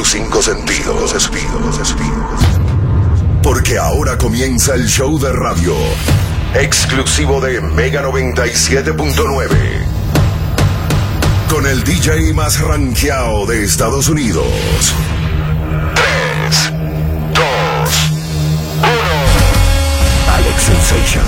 tus 5 sentidos. Porque ahora comienza el show de radio exclusivo de Mega 97.9. Con el DJ más rankeado de Estados Unidos. 3, 2, 1. Alex Sensation.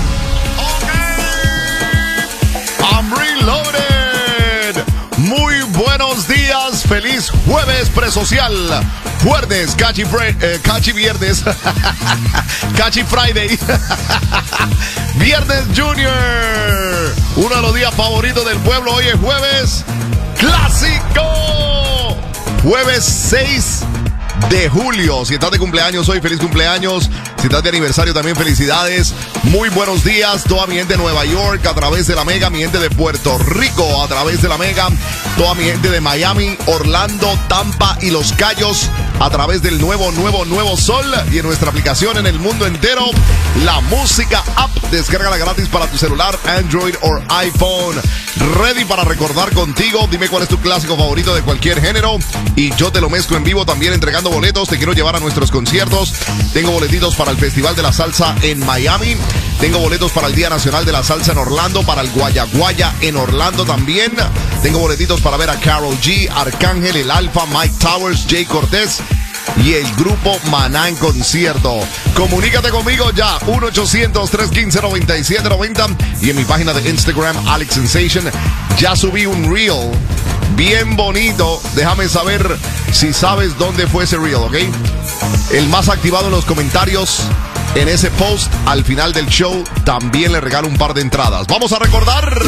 I'm reloaded. Muy buenos días. Feliz jueves presocial. Jueves, Cachi Viernes. Cachi Friday. Viernes Junior. Uno de los días favoritos del pueblo. Hoy es jueves clásico. Jueves 6 de julio. Si estás de cumpleaños hoy, feliz cumpleaños. Si estás de aniversario también, felicidades. Muy buenos días, toda mi gente de Nueva York a través de la Mega, mi gente de Puerto Rico a través de la Mega, toda mi gente de Miami, Orlando, Tampa y Los Cayos a través del nuevo Sol y en nuestra aplicación en el mundo entero, la música app. Descárgala gratis para tu celular, Android o iPhone. Ready para recordar contigo. Dime cuál es tu clásico favorito de cualquier género y yo te lo mezclo en vivo también entregando boletos. Te quiero llevar a nuestros conciertos. Tengo boletitos para el Festival de la Salsa en Miami. Tengo boletos para el Día Nacional de la Salsa en Orlando, para el Guayaguaya en Orlando también. Tengo boletitos para ver a Karol G, Arcángel, El Alfa, Mike Towers, Jay Cortés y el grupo Maná en concierto. Comunícate conmigo ya, 1-800-315-9790 y en mi página de Instagram, Alex Sensation, ya subí un reel bien bonito. Déjame saber si sabes dónde fue ese reel, ¿ok? El más activado en los comentarios en ese post al final del show también le regalo un par de entradas. Vamos a recordar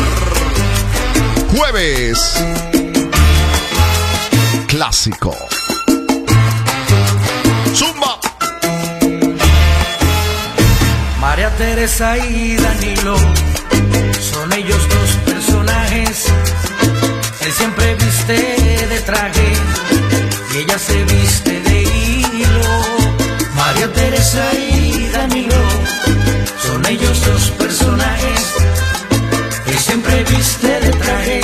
jueves clásico. Zumba. María Teresa y Danilo son ellos dos personajes. Él siempre viste de traje y ella se viste de hilo. María Teresa y Danilo son ellos dos personajes. Él siempre viste de traje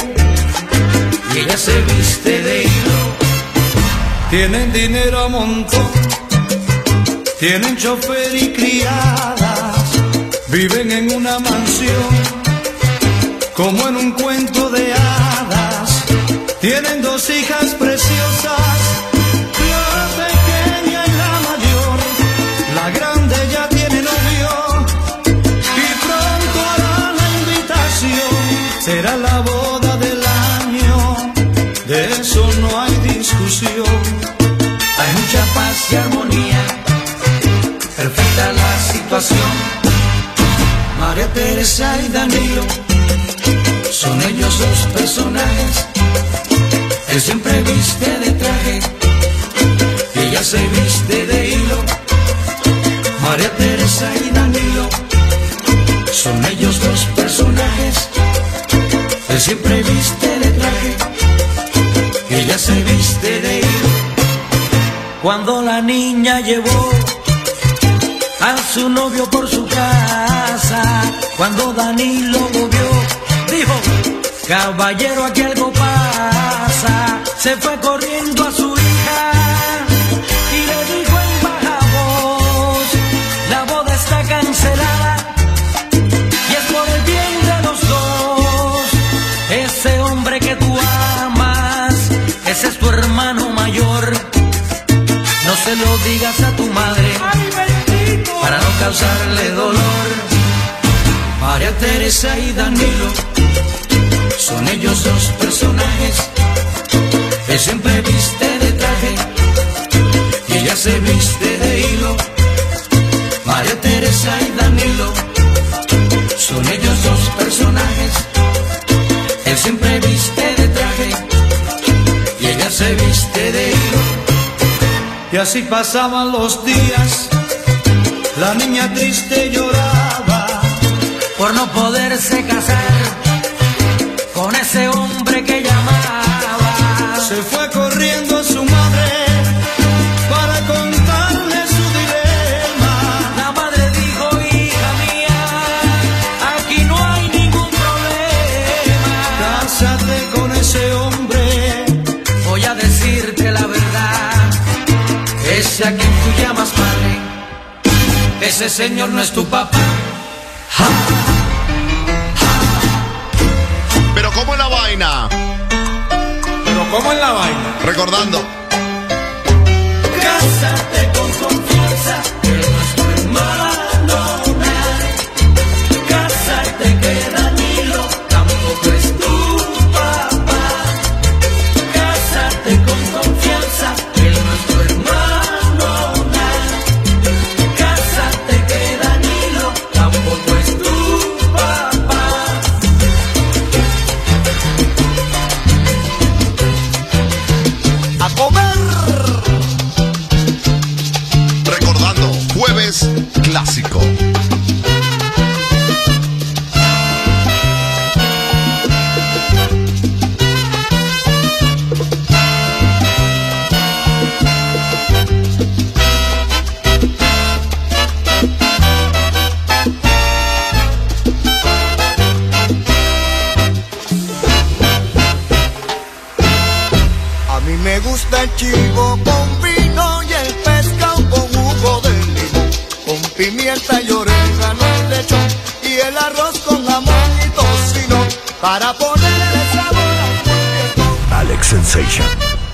y ella se viste de hilo. Tienen dinero a montón, tienen chofer y criadas, viven en una mansión como en un cuento de hadas. Tienen 2 hijas preciosas, la pequeña y la mayor. La grande ya tiene novio y pronto hará la invitación. Será la boda del año, de eso no hay discusión. Hay mucha paz y armonía, perfecta la situación. María Teresa y Danilo son ellos dos personajes. Él siempre viste de traje y ella se viste de hilo. María Teresa y Danilo son ellos dos personajes. Él siempre viste de traje y ella se viste de hilo. Cuando la niña llevó a su novio por su casa, cuando Danilo lo vio, dijo: caballero, aquí algo pasa. Se fue corriendo a su hija y le dijo en baja voz: la boda está cancelada y es por el bien de los dos. Ese hombre que tú amas, ese es tu hermano mayor. No se lo digas a tu madre para no causarle dolor. María Teresa y Danilo son ellos dos personajes. Él siempre viste de traje y ella se viste de hilo. María Teresa y Danilo son ellos dos personajes. Él siempre viste de traje y ella se viste de hilo. Y así pasaban los días, la niña triste lloraba por no poderse casar con ese hombre que llamaba. Se fue corriendo a su madre para contarle su dilema. La madre dijo: hija mía, aquí no hay ningún problema. Cásate con ese hombre, voy a decirte la verdad. ese a quien tú llamas padre, ese señor no es tu papá. Ja, ja. Pero ¿cómo es la vaina? Recordando. Cásate con confianza, que no es tu hermano. Cásate que Danilo tampoco es tu papá. Cásate con confianza, que no es tu hermano. Cásate que Danilo tampoco es tu papá. A comer. Recordando, jueves clásico. A mí me gusta el chivo con vino y el pescado con jugo de limón, con pimienta y orégano, el lechón y el arroz con jamón y tocino, para ponerle sabor a un fiestón. Alex Sensation.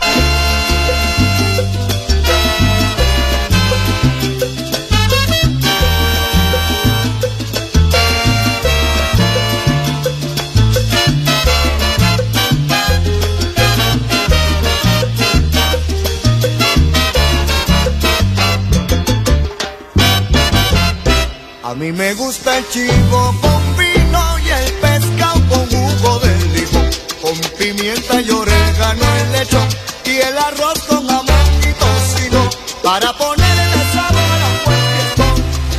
A mí me gusta el chivo con vino y el pescado con jugo de limón, con pimienta y orégano, el lechón y el arroz con jamón y tocino, para ponerle sabor a un buen fiestón.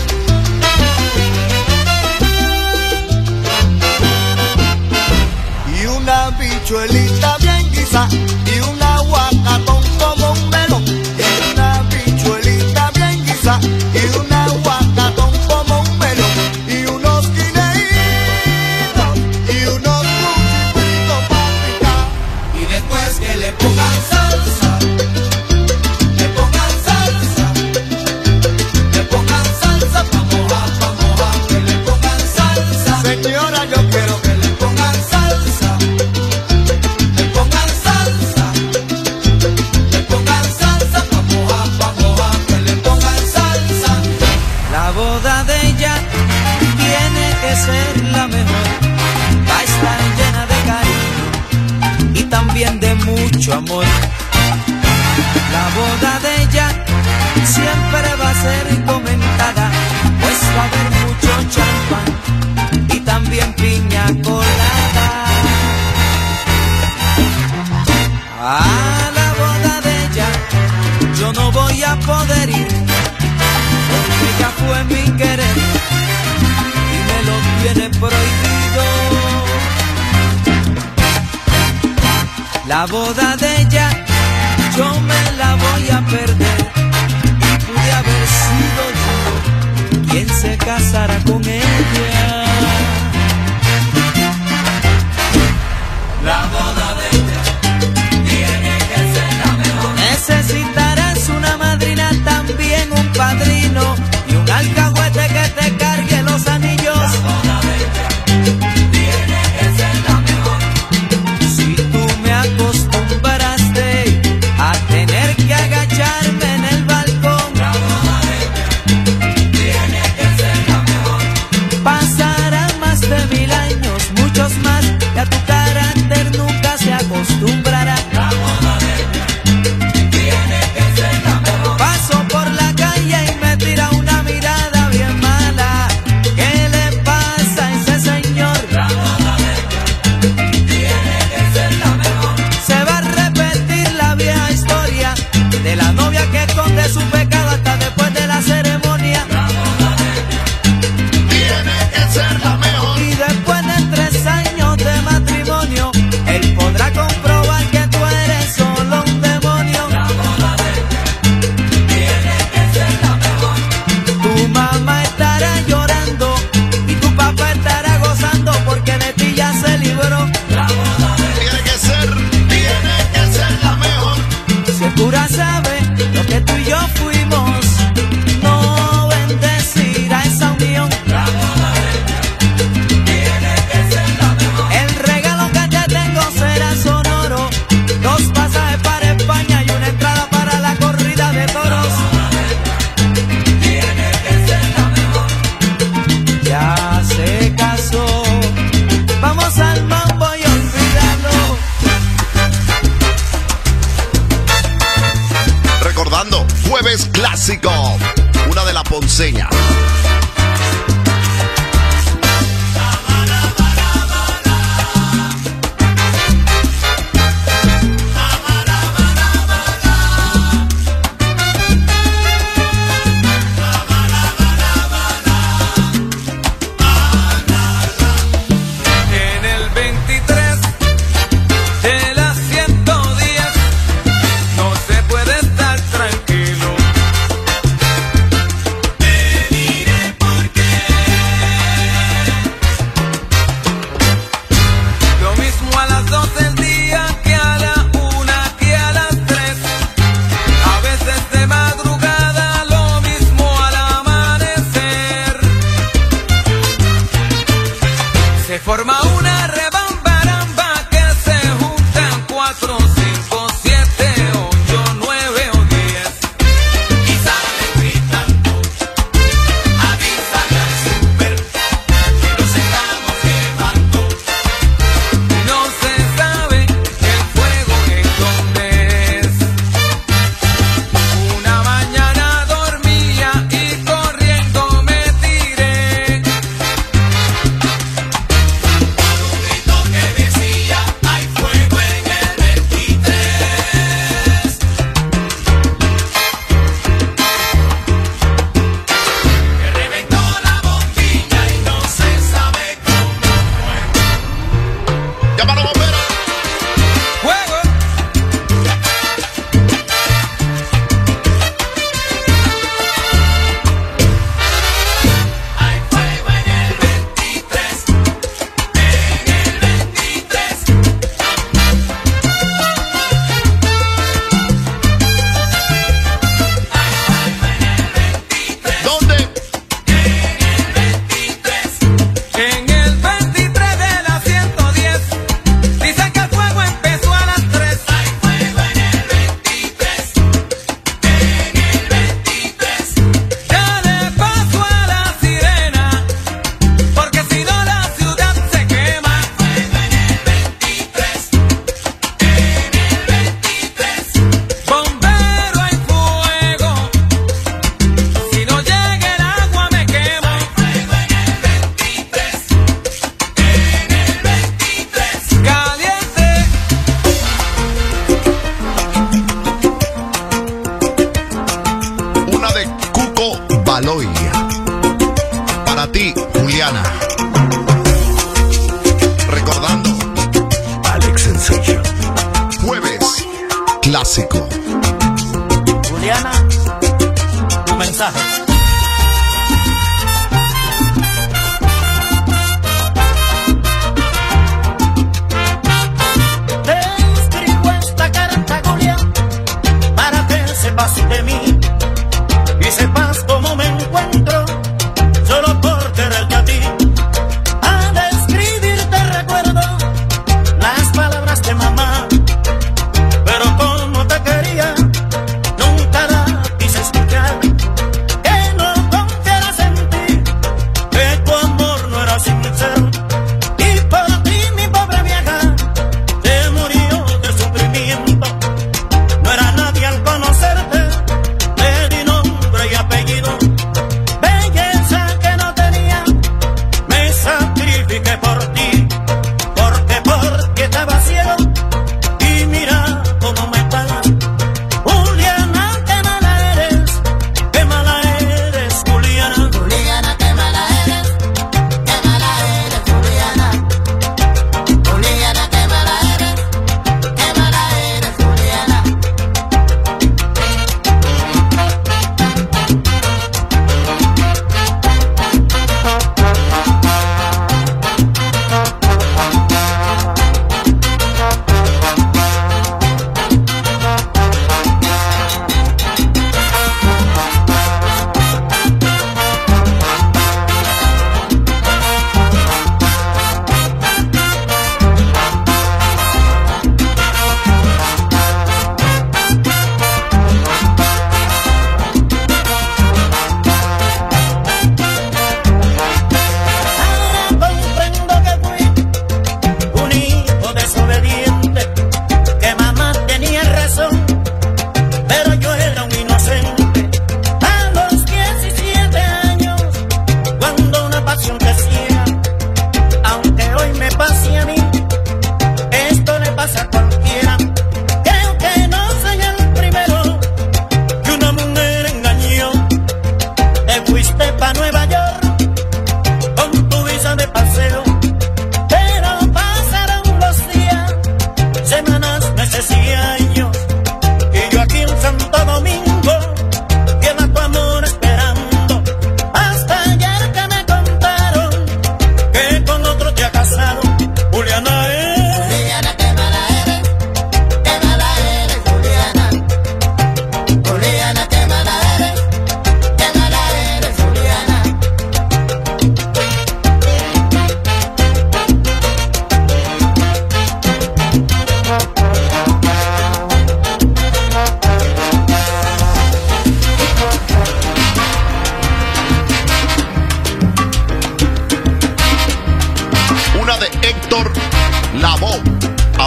Y una bichuelita bien guisa y un aguacatón como un melón. Y una bichuelita bien guisa y un aguacatón como un melón. Y unos guineitos y unos cuchipitos para picar. Y después que le pongan salsa, le pongan salsa, le pongan salsa pa' mojar, que le pongan salsa. Señora, yo quiero Que le pongan salsa, le pongan salsa, le pongan salsa pa' mojar, que le pongan salsa. La boda de ella tiene que ser la mejor, va a estar llena de cariño y también de mucho amor. La boda de ella siempre va a ser comentada, pues va a haber mucho champán y también piña colada. A la boda de ella yo no voy a poder ir, porque ella fue mi querer y me lo tiene prohibido. La boda de ella yo me la voy a perder, y pude haber sido yo quien se casara con ella. La boda de ella tiene que ser la mejor. Necesitarás una madrina, también un padrino y un alcahuete que te cargue los anillos. La boda de ella tiene que ser la mejor. Si tú me acostumbraste a tener que agañar clásico. Una de la ponceña. Forma una rebambaramba que se juntan 4, 5, 7, 8, 9 o 10 y salen gritando, avísale al super que nos estamos quemando. No se sabe el fuego en dónde es. Una mañana dormía y corriendo me tiré. Para ti, Juliana. Recordando Alex Sensation. Jueves clásico. Juliana, un mensaje. Te escribo esta carta, Julián, para que sepas de mí y sepas cómo me encuentro, solo por quererte a ti. Al escribirte recuerdo las palabras de mamá, pero como te quería, nunca las quise escuchar. Que no confiaras en ti, que tu amor no era sincero, y por ti mi pobre vieja se murió de sufrimiento. No era nadie al conocerte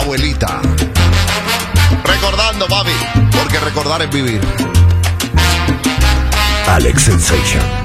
abuelita. Recordando, papi, porque recordar es vivir. Alex Sensation.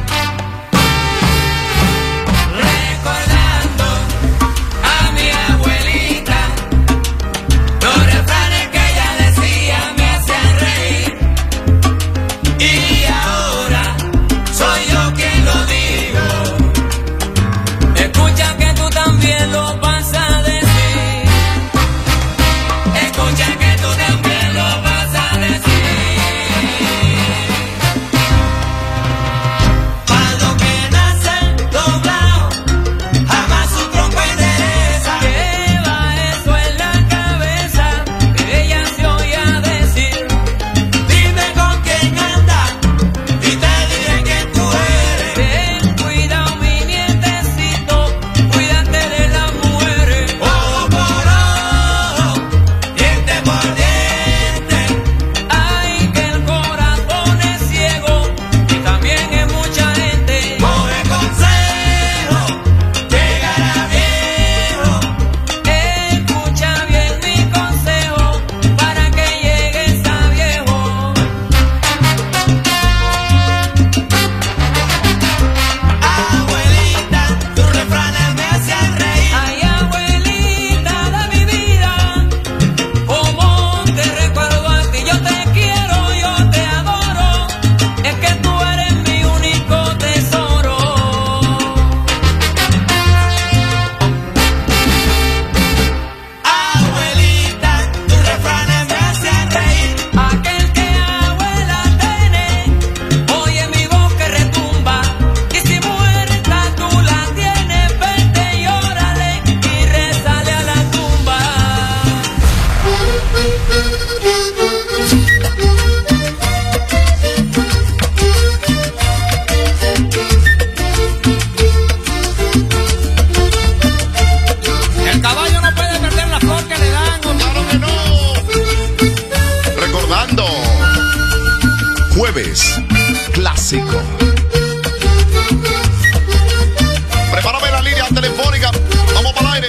Clásico. Prepárame la línea telefónica. Vamos para el aire.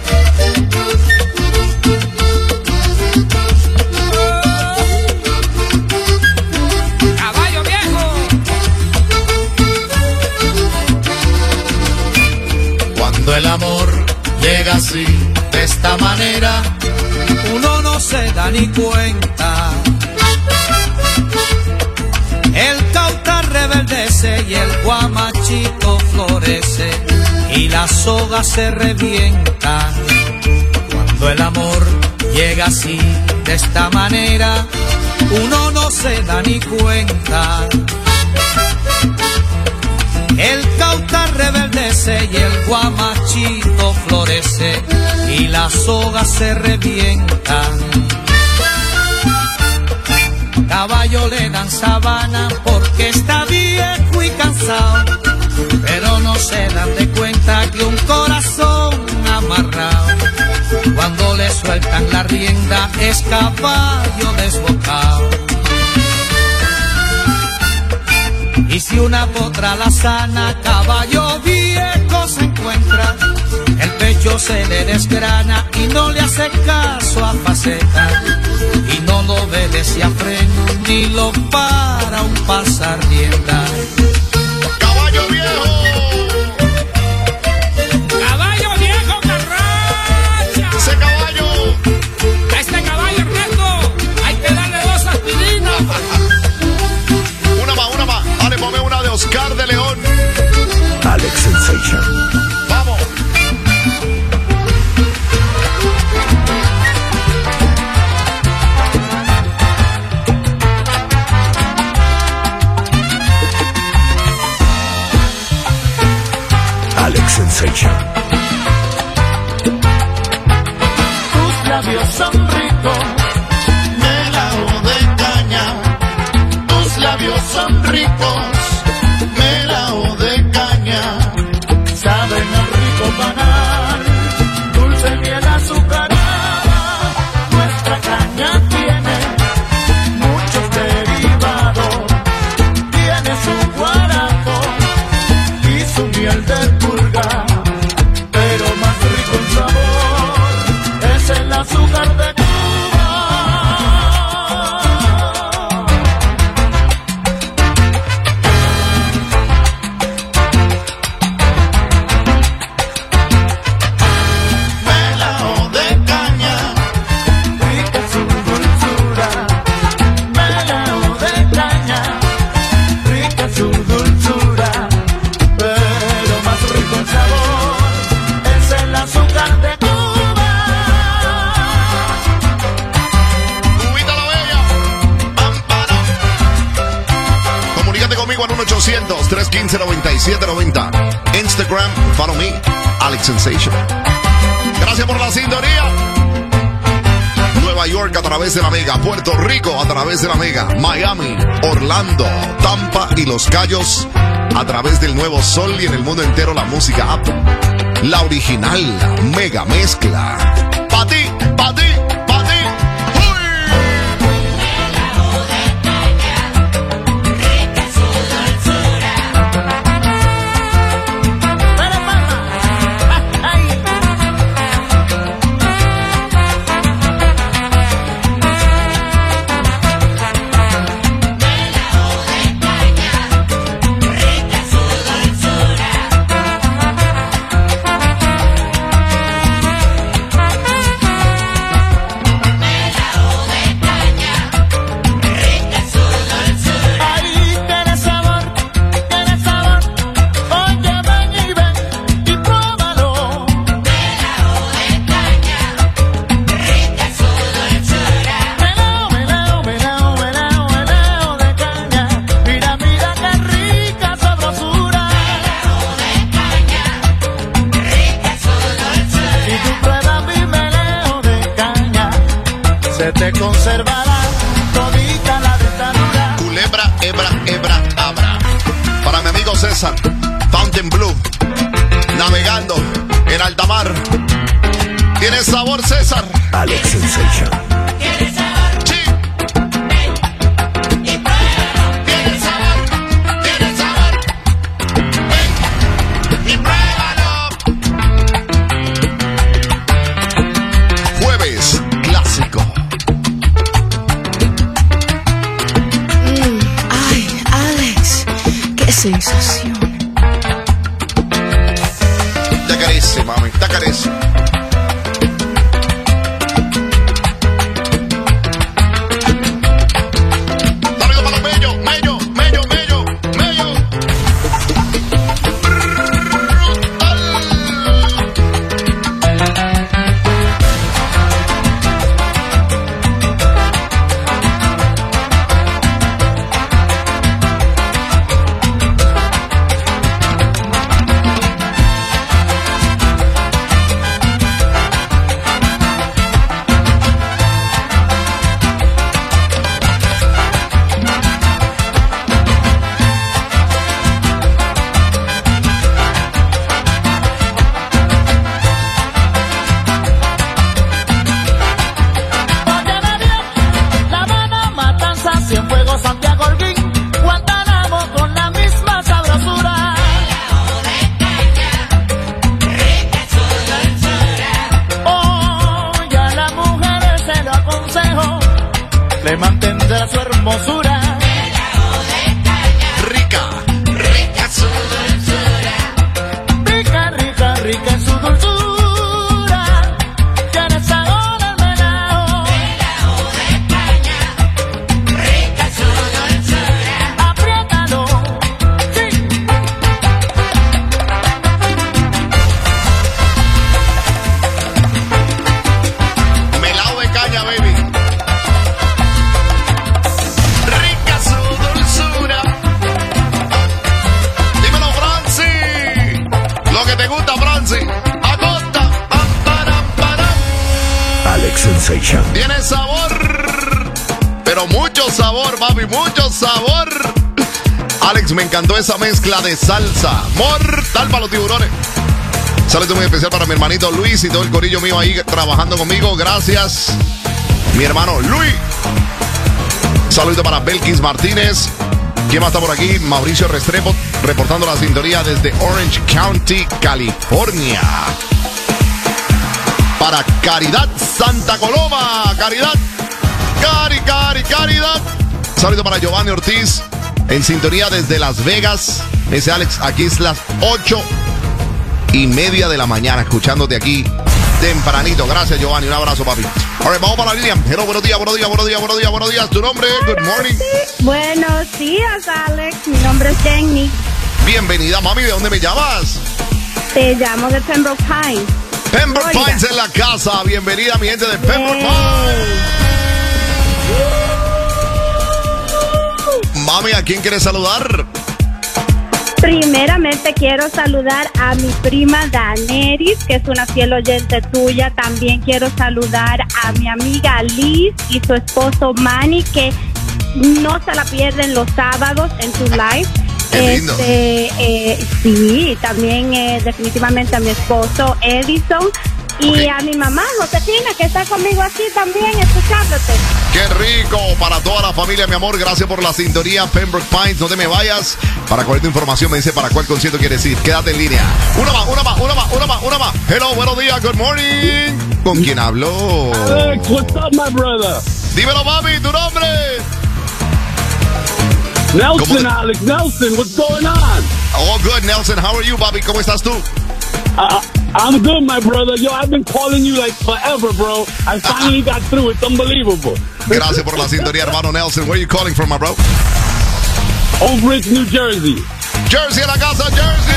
Caballo viejo. Cuando el amor llega así, de esta manera, uno no se da ni cuenta. El cauta rebeldece y el guamachito florece y la soga se revienta. Cuando el amor llega así, de esta manera, uno no se da ni cuenta. El cauta rebeldece y el guamachito florece y la soga se revienta. Caballo le dan sabana porque está viejo y cansado, pero no se dan de cuenta que un corazón amarrado, cuando le sueltan la rienda, es caballo desbocado. Y si una potra la sana, caballo viejo se encuentra, el pecho se le desgrana y no le hace caso a faceta, y no lo obedece a freno ni lo para un pasar rienda. Caballo viejo. Caballo viejo, carracha. Ese caballo. A este caballo, Ernesto, hay que darle 2 aspirinas. Una más. Dale, ponme una de Oscar de León. Alex Sensation. Vamos. Alex Sensation. tus labios son ricos, melao de caña. Tus labios son ricos, melao de caña. Saben a rico panal, dulce miel azucarada. Nuestra caña tiene muchos derivados, tiene su guarapo y su miel de purga, pero más rico en sabor es el azúcar conmigo al 1-800-315-9790. Instagram, follow me, Alex Sensation. Gracias por la sintonía. Nueva York a través de la Mega, Puerto Rico a través de la Mega, Miami, Orlando, Tampa y Los Cayos a través del Nuevo Sol y en el mundo entero la música app. La original Mega Mezcla. Pa' ti, pa' ti, pa' ti. Te conservará todita la dentadura. Culebra, hebra, abra. Para mi amigo César, Fountain Blue, navegando en alta mar. ¿Tiene sabor, César? Alex Sensation. ¿Quieres sabor? Sí. Ven y pruébalo. ¿Tiene sabor? ¿Tiene sabor? Ven y pruébalo. Jueves clásico. Ay, Alex, qué sensación. Te carece, mami, te carece. Dale para los mello. le mantendrá su hermosura. Rica, rica su dulzura. Rica, rica, rica en su dulzura. Tiene sabor al melao. Melao de caña, rica su dulzura. Apriétalo, sí. Melao de caña, baby. Rica su dulzura. Dímelo, Franci. Lo que te gusta, Franci. Acosta. Pam, param, param. Alex Sensation. Tiene sabor. Pero mucho sabor, papi, mucho sabor. Alex, me encantó esa mezcla de salsa. Mortal para los tiburones. Saludo muy especial para mi hermanito Luis y todo el corillo mío ahí trabajando conmigo. Gracias, mi hermano Luis. Saludo para Belkis Martínez. ¿Quién más está por aquí? Mauricio Restrepo, reportando la sintonía desde Orange County, California. Para Caridad Santa Coloma. Caridad. Caridad. Saludo para Giovanni Ortiz, en sintonía desde Las Vegas. Me dice Alex, aquí es las 8:30 de la mañana, escuchándote aquí tempranito. Gracias, Giovanni. Un abrazo, papi. Ahora vamos para la línea. Hello, buenos días. Tu nombre, good morning. Buenos días, Alex. Mi nombre es Jenny. Bienvenida, mami. ¿De dónde me llamas? Te llamo de Pembroke Pines. Pembroke Florida. Pines en la casa. Bienvenida, mi gente de Pembroke Pines. Mami, ¿a quién quieres saludar? Primeramente quiero saludar a mi prima Daneris, que es una fiel oyente tuya. También quiero saludar a mi amiga Liz y su esposo Manny, que no se la pierden los sábados en tu live. Qué lindo. Sí, también definitivamente a mi esposo Edison y a mi mamá Josefina, que está conmigo aquí también escuchándote. ¡Qué rico! Para toda la familia, mi amor, gracias por la sintonía. Pembroke Pines, no te me vayas. Para cualquier información me dice para cuál concierto quieres ir. Quédate en línea. Una más. Hello, buenos días, good morning. ¿Con quién hablo? Alex, what's up, my brother? Dímelo, mami, tu nombre. Nelson, Alex, Nelson, what's going on? Oh, good, Nelson. How are you, Bobby? ¿Cómo estás tú? I'm good, my brother. Yo, I've been calling you like forever, bro. I finally got through. It's unbelievable. Gracias por la sintonía, hermano Nelson. Where are you calling from, my bro? Old Bridge, New Jersey. Jersey en la casa, Jersey.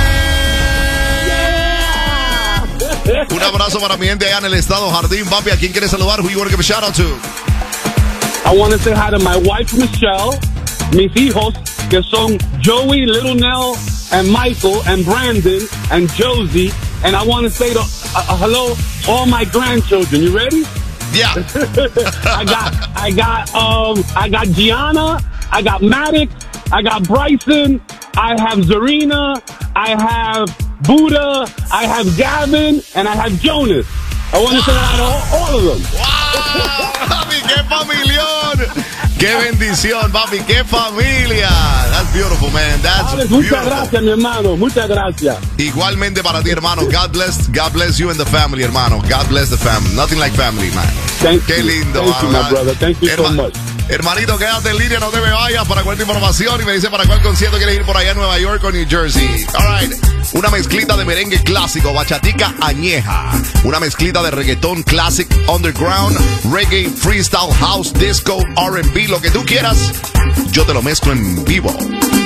Yeah. Un abrazo para mi gente allá en el estado Jardín, papi. ¿A quién quieres saludar? Who you want to give a shout out to? I want to say hi to my wife, Michelle, mis hijos, que son Joey, Little Nell, and Michael, and Brandon, and Josie. And I want to say hello all my grandchildren. You ready? Yeah. I got Gianna, I got Maddox, I got Bryson, I have Zarina, I have Buddha, I have Gavin, and I have Jonas. I want to say hi to all of them. ¡Wow! ¡Papi, qué familión! ¡Qué bendición, papi! ¡Qué familia! That's beautiful, man. That's Alex, beautiful. muchas gracias, mi hermano. Muchas gracias. Igualmente para ti, hermano. God bless you and the family, hermano. God bless the family. Nothing like family, man. Qué lindo, Thank you, my brother. Thank you so much. Hermanito, quédate en línea, no te me vayas para cualquier información y me dice para cuál concierto quieres ir por allá en Nueva York o New Jersey. All right. Una mezclita de merengue clásico, bachatica añeja. Una mezclita de reggaetón classic, underground, reggae, freestyle, house, disco, R&B, lo que tú quieras. Yo te lo mezclo en vivo.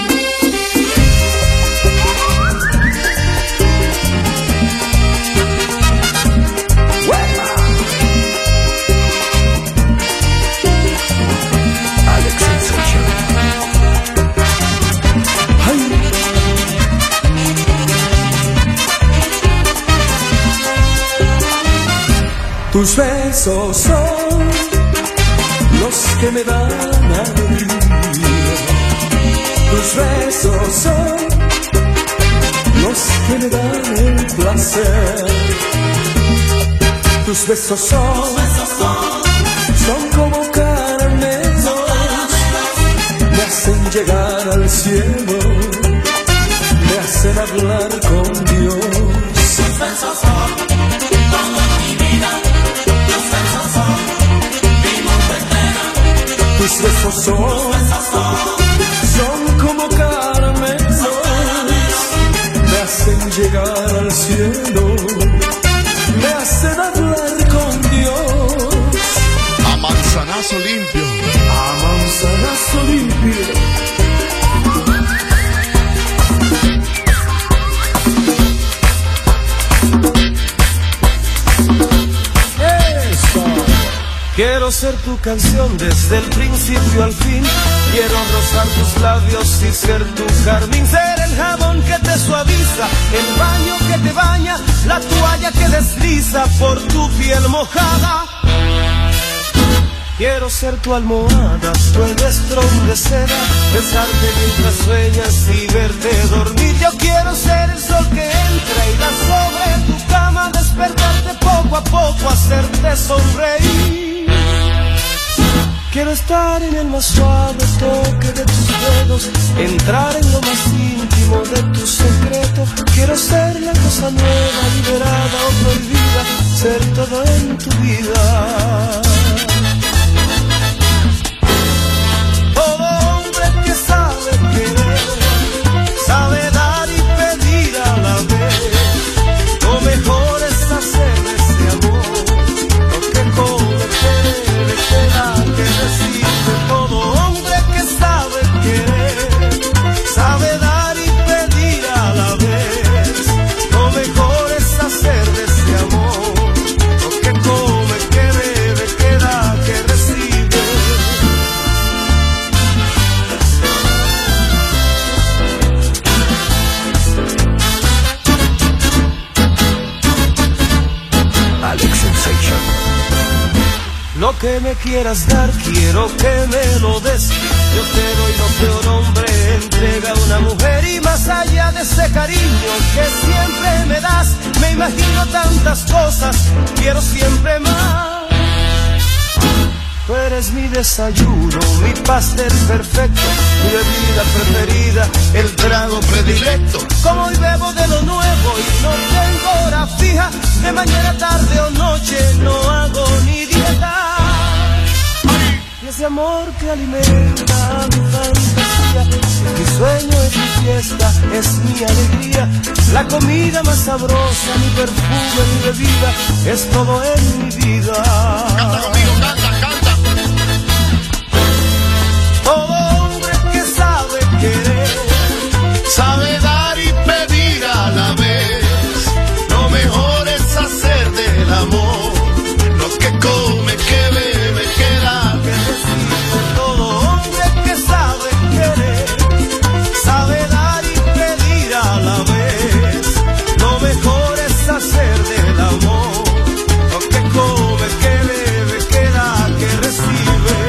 Tus besos son los que me dan alegría. Tus besos son los que me dan el placer. Tus besos son como caramelos, me hacen llegar al cielo, me hacen hablar con Dios. Tus besos son tus besos son como caramelos, me hacen llegar al cielo, me hacen hablar con Dios. A manzanazo limpio. A manzanazo limpio. Quiero ser tu canción desde el principio al fin. Quiero rozar tus labios y ser tu jardín. Ser el jabón que te suaviza, el baño que te baña, la toalla que desliza por tu piel mojada. Quiero ser tu almohada, tu estrón de seda, besarte mientras sueñas y verte dormir. Yo quiero ser el sol que entra y da sobre tu cama, despertarte poco a poco, hacerte sonreír. Quiero estar en el más suave toque de tus dedos, entrar en lo más íntimo de tu secreto. Quiero ser la cosa nueva, liberada o prohibida, ser todo en tu vida. Todo hombre que sabe querer, sabe dar y pedir a la vez. Lo mejor es hacer de ese amor lo que come, te da, que recibe. Todo hombre que sabe querer, sabe dar y pedir a la vez. Lo mejor es hacer de ese amor lo que come, que bebe, que lo que me quieras dar, quiero que me lo des. Yo te doy lo que un hombre entrega a una mujer, y más allá de ese cariño que siempre me das, me imagino tantas cosas, quiero siempre más. Tú eres mi desayuno, mi pastel perfecto, mi bebida preferida, el trago predilecto. Como hoy bebo de lo nuevo y no tengo hora fija, de mañana, tarde o noche no hago ni dieta. Y ese amor que alimenta mi fantasía, mi sueño es mi fiesta, es mi alegría. La comida más sabrosa, mi perfume, mi bebida, es todo en mi vida. Canta conmigo, canta, canta. Todo hombre que sabe querer, sabe dar y pedir a la vez. Lo mejor es hacer del amor lo que come, que bebe, que da, que recibe. todo hombre que sabe querer, sabe dar y pedir a la vez. Lo mejor es hacer del amor lo que come, que bebe, que da, que recibe.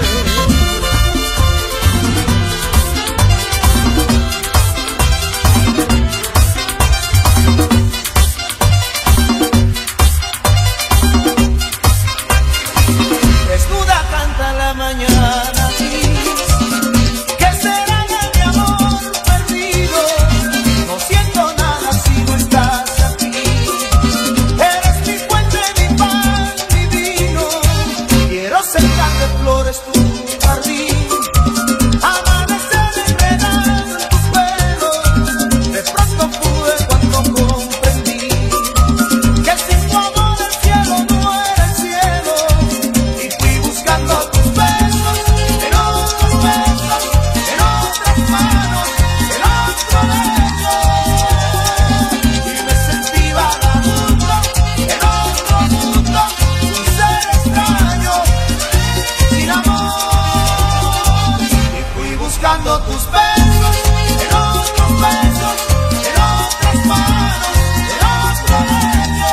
Desnuda canta la mañana gris, ¿qué será de mi amor perdido? No siento nada si no estás aquí. Eres mi fuente, mi pan, mi vino. Quiero sentar de flores tu jardín, amanecer enredado en tus pelos. De pronto pude cuando comprendí que sin tu amor el cielo no era el cielo. Y fui buscando tus besos en otros besos, en otras manos, en otro lecho. Y me sentí vagabundo en otro mundo, un ser extraño, sin amor. Y fui buscando tus besos en otros besos, en otras manos, en otro lecho.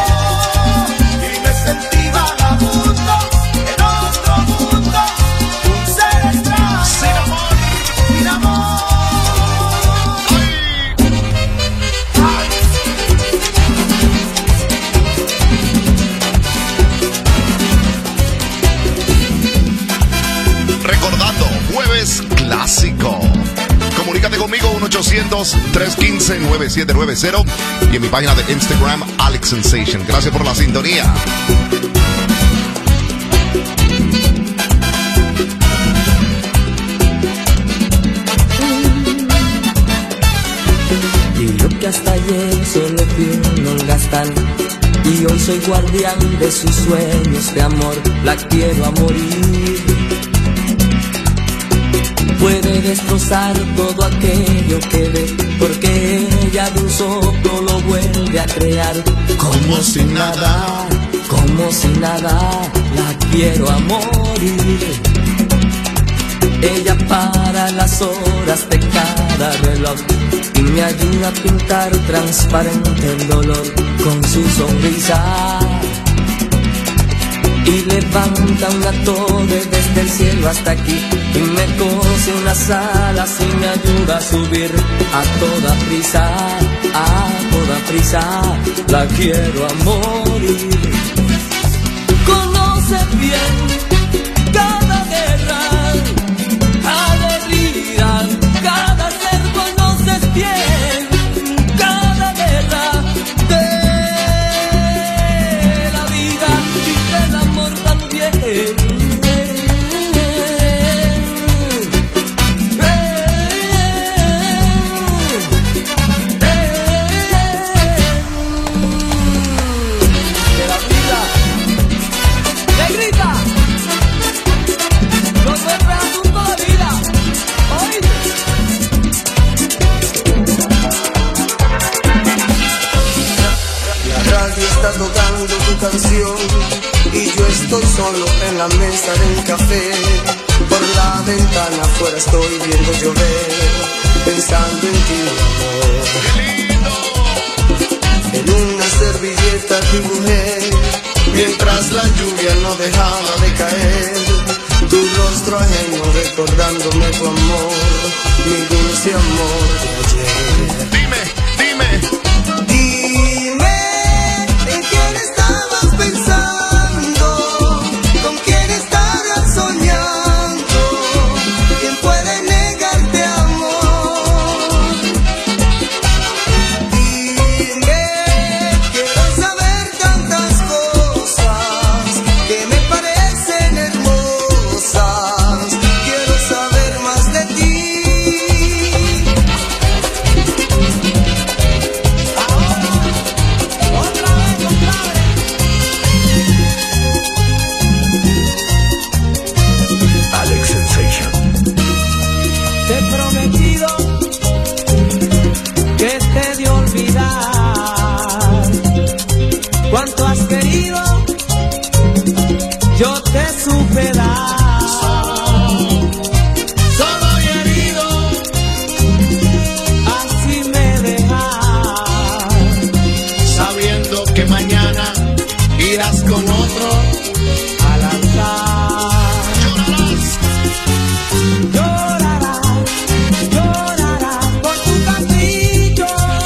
Y me sentí vagabundo en otro mundo, un ser extraño, sin amor, sin amor. Recordando, jueves clásico. Comunícate conmigo 1-800-315-9790 y en mi página de Instagram, Alex Sensation. Gracias por la sintonía. Y yo que hasta ayer solo fui un holgazán, y hoy soy guardián de sus sueños de amor. La quiero a morir. Puede destrozar todo aquello que ve, porque ella de un soplo lo vuelve a crear. Como si nada, como si nada, la quiero a morir. Ella para las horas de cada reloj y me ayuda a pintar transparente el dolor con su sonrisa. Y levanta una torre desde el cielo hasta aquí, y me cose unas alas y me ayuda a subir a toda prisa, a toda prisa. La quiero a morir. Conoce bien cada guerra, alegría, cada ser. Conoces bien cada guerra de la vida y del amor también. Está tocando tu canción y yo estoy solo en la mesa del café. Por la ventana afuera estoy viendo llover, pensando en ti, amor. En una servilleta dibujé mientras la lluvia no dejaba de caer. Tu rostro ajeno recordándome tu amor, mi dulce amor de ayer. Dime, ¿en quién estabas pensando? ¿Con quién estabas soñando? ¿Quién puede negarte amor? Dime, quiero saber tantas cosas que me parecen hermosas. Quiero saber más de ti. Alex Sensation. Te he prometido que te de olvidar cuanto has querido, yo te supe dar. Solo y herido, así me dejas, sabiendo que mañana irás con otro al altar. Llorarás por tu capricho.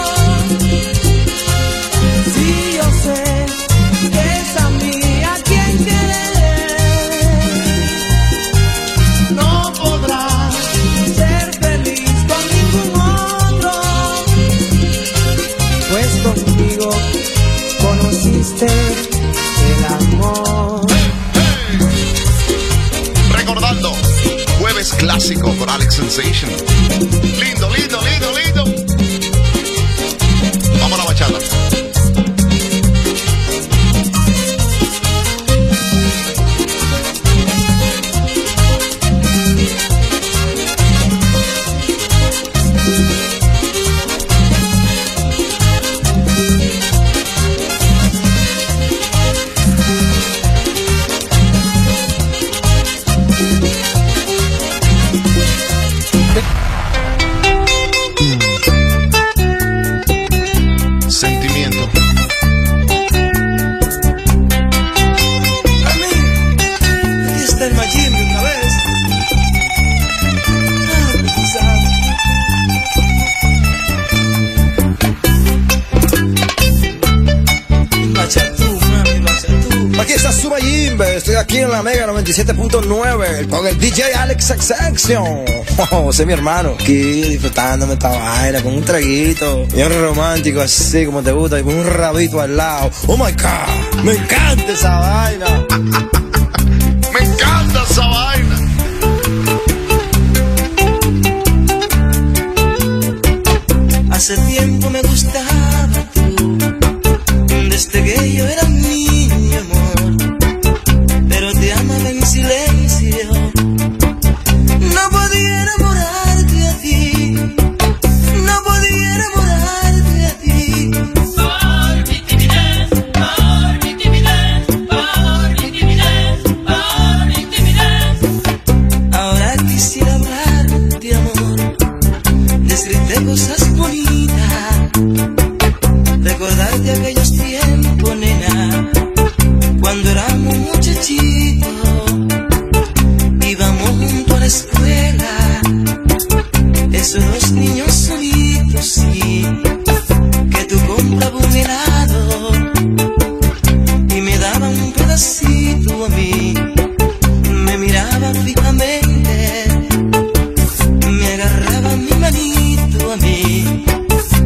Sí, yo sé que es a mí a quien querer. No podrás ser feliz con ningún otro, pues conmigo conociste el amor. Recordando, jueves clásico por Alex Sensation. Lindo. Vamos a la bachata. Sentimiento. Aquí está el Majim de una vez. Bachatú, mami, bachatú. Aquí está su Majimbe. Estoy aquí en la Mega 97.9 con el DJ Alex Sensation. Oh, ese es mi hermano. Aquí disfrutándome esta vaina con un traguito bien romántico, así como te gusta, y con un rabito al lado. Oh my God, me encanta esa vaina. Me encanta esa vaina. Hace tiempo me gustaba tú, desde que yo era niño, amor, pero te amaba en silencio. No podía enamorarte a ti, no podía enamorarte a ti. Por mi timidez, por mi timidez, por mi timidez, por mi timidez. Ahora quisiera hablarte, amor, decirte cosas bonitas, recordarte aquellos tiempos, nena, cuando éramos muchachitos, íbamos junto a la escuela, esos dos niños solitos, sí, que tú comprabas un helado y me daban un pedacito a mí, me miraban fijamente, me agarraban mi manito a mí,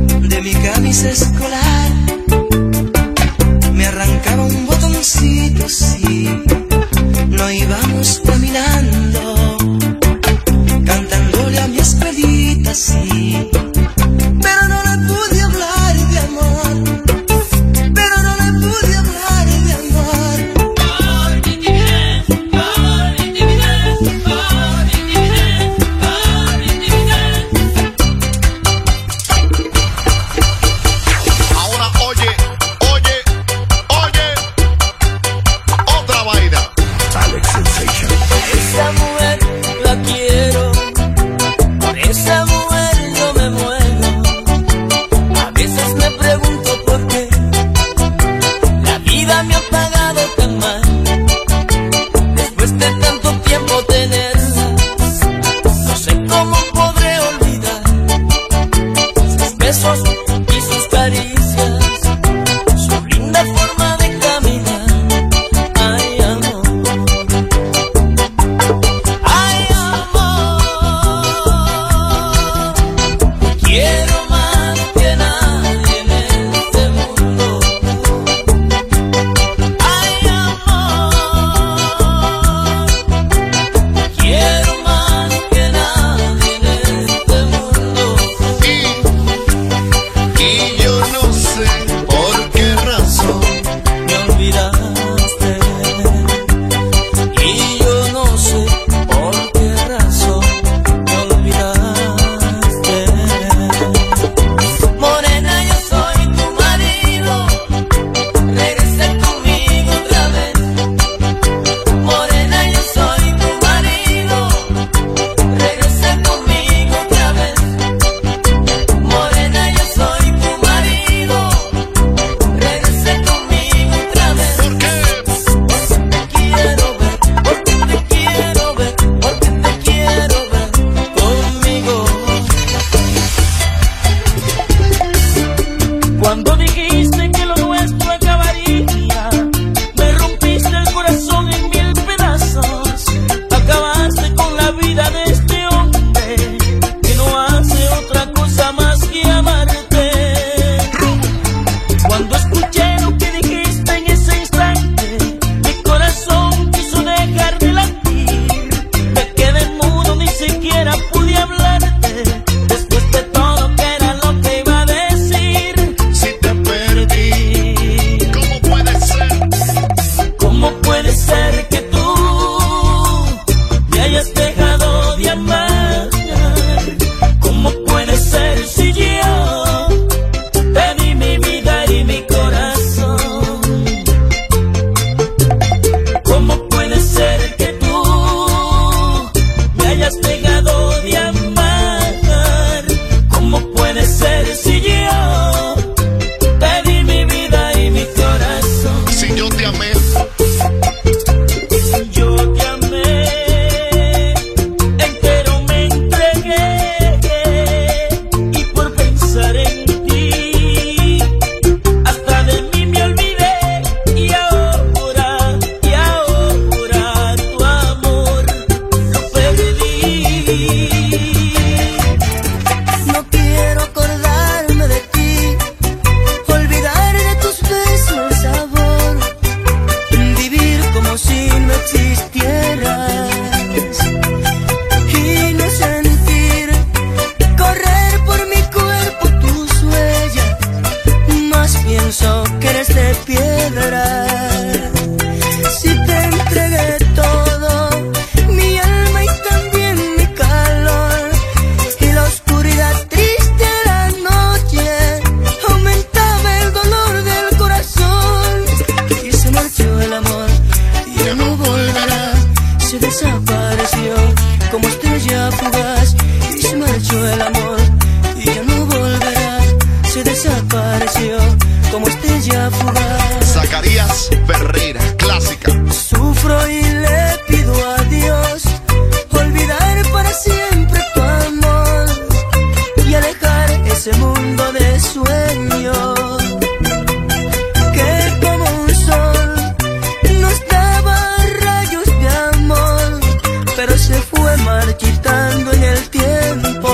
ese mundo de sueños que como un sol nos daba rayos de amor, pero se fue marchitando en el tiempo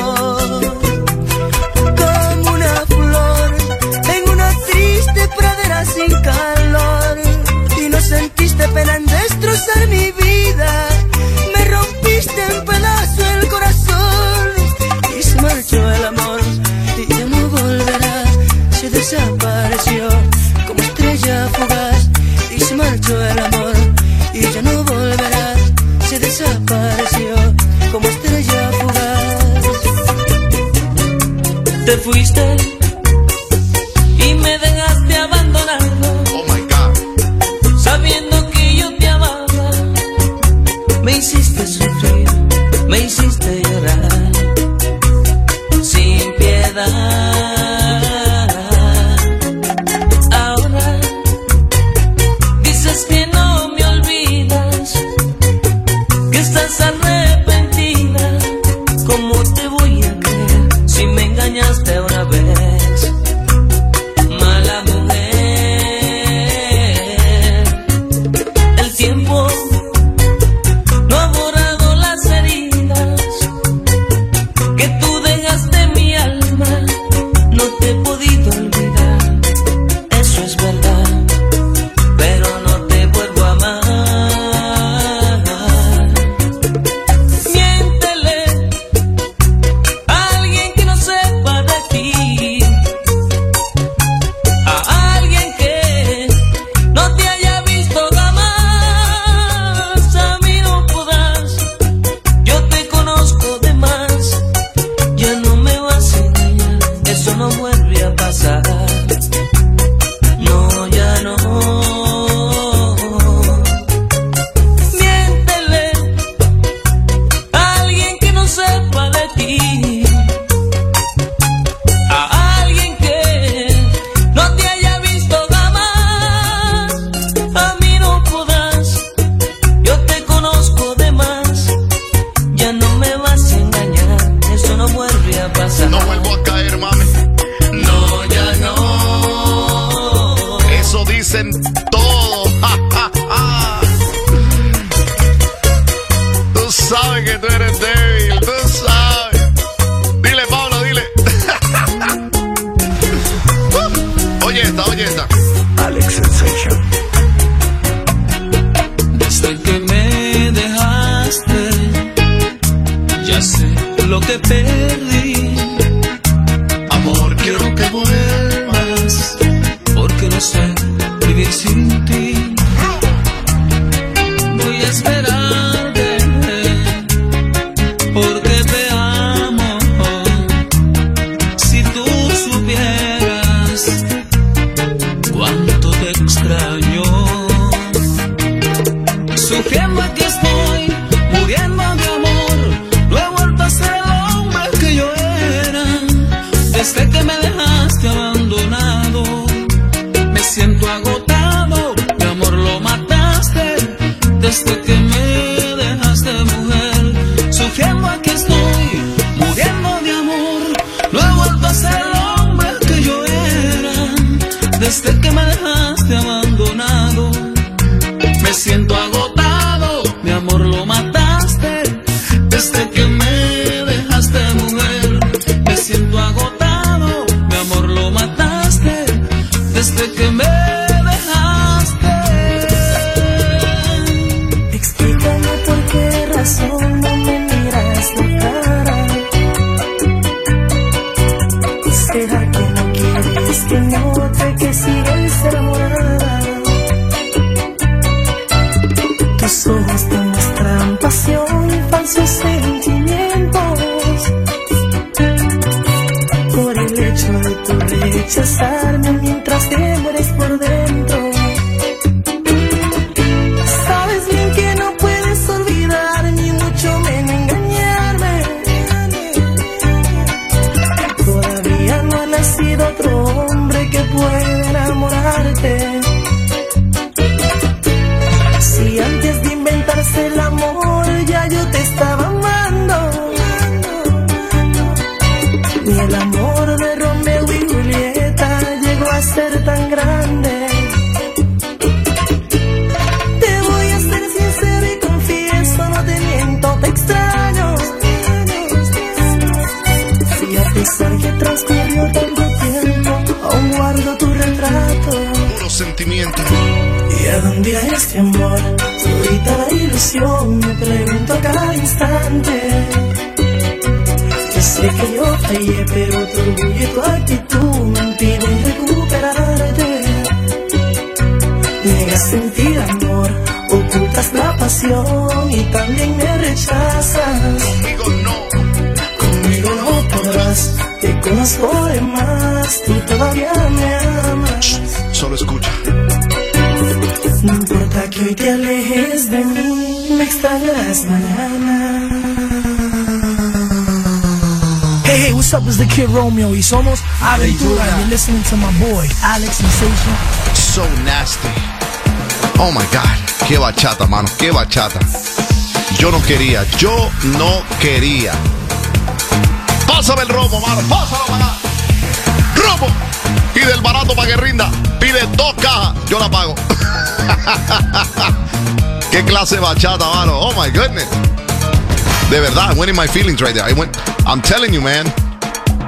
como una flor en una triste pradera sin calor. Y no sentiste pena en destrozar mi vida, me rompiste en pedazos el corazón y se marchó el amor y ya no volverá. Se desapareció como estrella fugaz y se marchó el amor y ya no volverá. Se desapareció como estrella fugaz. Te fuiste y me dejaste abandonado. Oh my God. Sabiendo que yo te amaba, me hiciste sufrir, me hiciste llorar sin piedad. Ahora dices que no me olvidas, que estás arrepentida. ¿Cómo te voy a creer si me engañaste una vez? Mala mujer. El tiempo no ha borrado las heridas que tú dejaste en mi alma. No te he podido olvidar, eso es verdad, pero no te vuelvo a amar. Miéntele a alguien que no sepa de ti, a alguien que no te haya visto jamás. A mí no podrás, yo te conozco de más. Ya no me vas a engañar, eso no vuelve a pasar. No, ya no. Miéntele a alguien que no sepa de ti, a alguien que no te haya visto jamás. A mí no podrás, yo te conozco de más. Ya no me vas a engañar, eso no vuelve a pasar. No vuelvo a caer, mami. No, ya no. Eso dicen todo. Ja, ja, ja. Tú sabes que tú eres débil, tú sabes. Dile, Pablo, dile. Oye esta, oye esta. Alex Sensation. Desde que me dejaste, ya sé lo que perdí. Amor, quiero que vuelvas, porque no sé vivir sin ti. Voy a esperarte, porque te amo. Si tú supieras cuánto te extraño. Sufriendo aquí estoy, muriendo de amor. No he vuelto a ser el hombre que yo era. Desde que me dejaste abandonado, me siento agotado. Mi amor, lo mataste. Desde que me dejaste, mujer. Sufriendo aquí estoy, muriendo de amor. No he vuelto a ser el hombre que yo era. Desde que me dejaste abandonado, me siento agotado. Mi amor, lo mataste. Desde que me dejaste, mujer. Me siento agotado. Mi amor, lo mataste. Desde que me dejaste. Explícame por qué razón no me miras la cara. ¿Será que no quieres que note que sigues enamorada? Tus ojos demuestran pasión y falsos sentimientos. Por el hecho de tu rechazarme mientras te mueres por dentro. Sabes bien que no puedes olvidar, ni mucho menos engañarme. Todavía no ha nacido otro hombre que pueda enamorarte. Si antes de inventarse el amor ya yo te estaba amando, ni el amor de ser tan grande. Te voy a ser sincero y confieso, no te miento, te extraño. Si a pesar que transcurrió tanto tiempo, aún guardo tu retrato. Puro sentimiento. ¿Y a dónde irá este amor? Solita la ilusión, me pregunto a cada instante. Yo sé que yo fallé, pero tu orgullo y tu actitud me impiden recuperarte. Niegas sentir amor, ocultas la pasión y también me rechazas. Conmigo no. Conmigo no podrás, te conozco de más, tú todavía me amas. Solo escucha. No importa que hoy te alejes de mí, me extrañarás mañana. Hey, what's up? It's the Kid Romeo y somos Aventura. You're listening to my boy, Alex Sensation. So nasty. Oh my God. Qué bachata, mano. Qué bachata. Yo no quería. Pásame el romo, mano. Pásalo para acá. Romo. Y del barato para que rinda. Pide 2 cajas. Yo la pago. Qué clase de bachata, mano. Oh my goodness. De verdad, I'm winning my feelings right there. I'm telling you, man.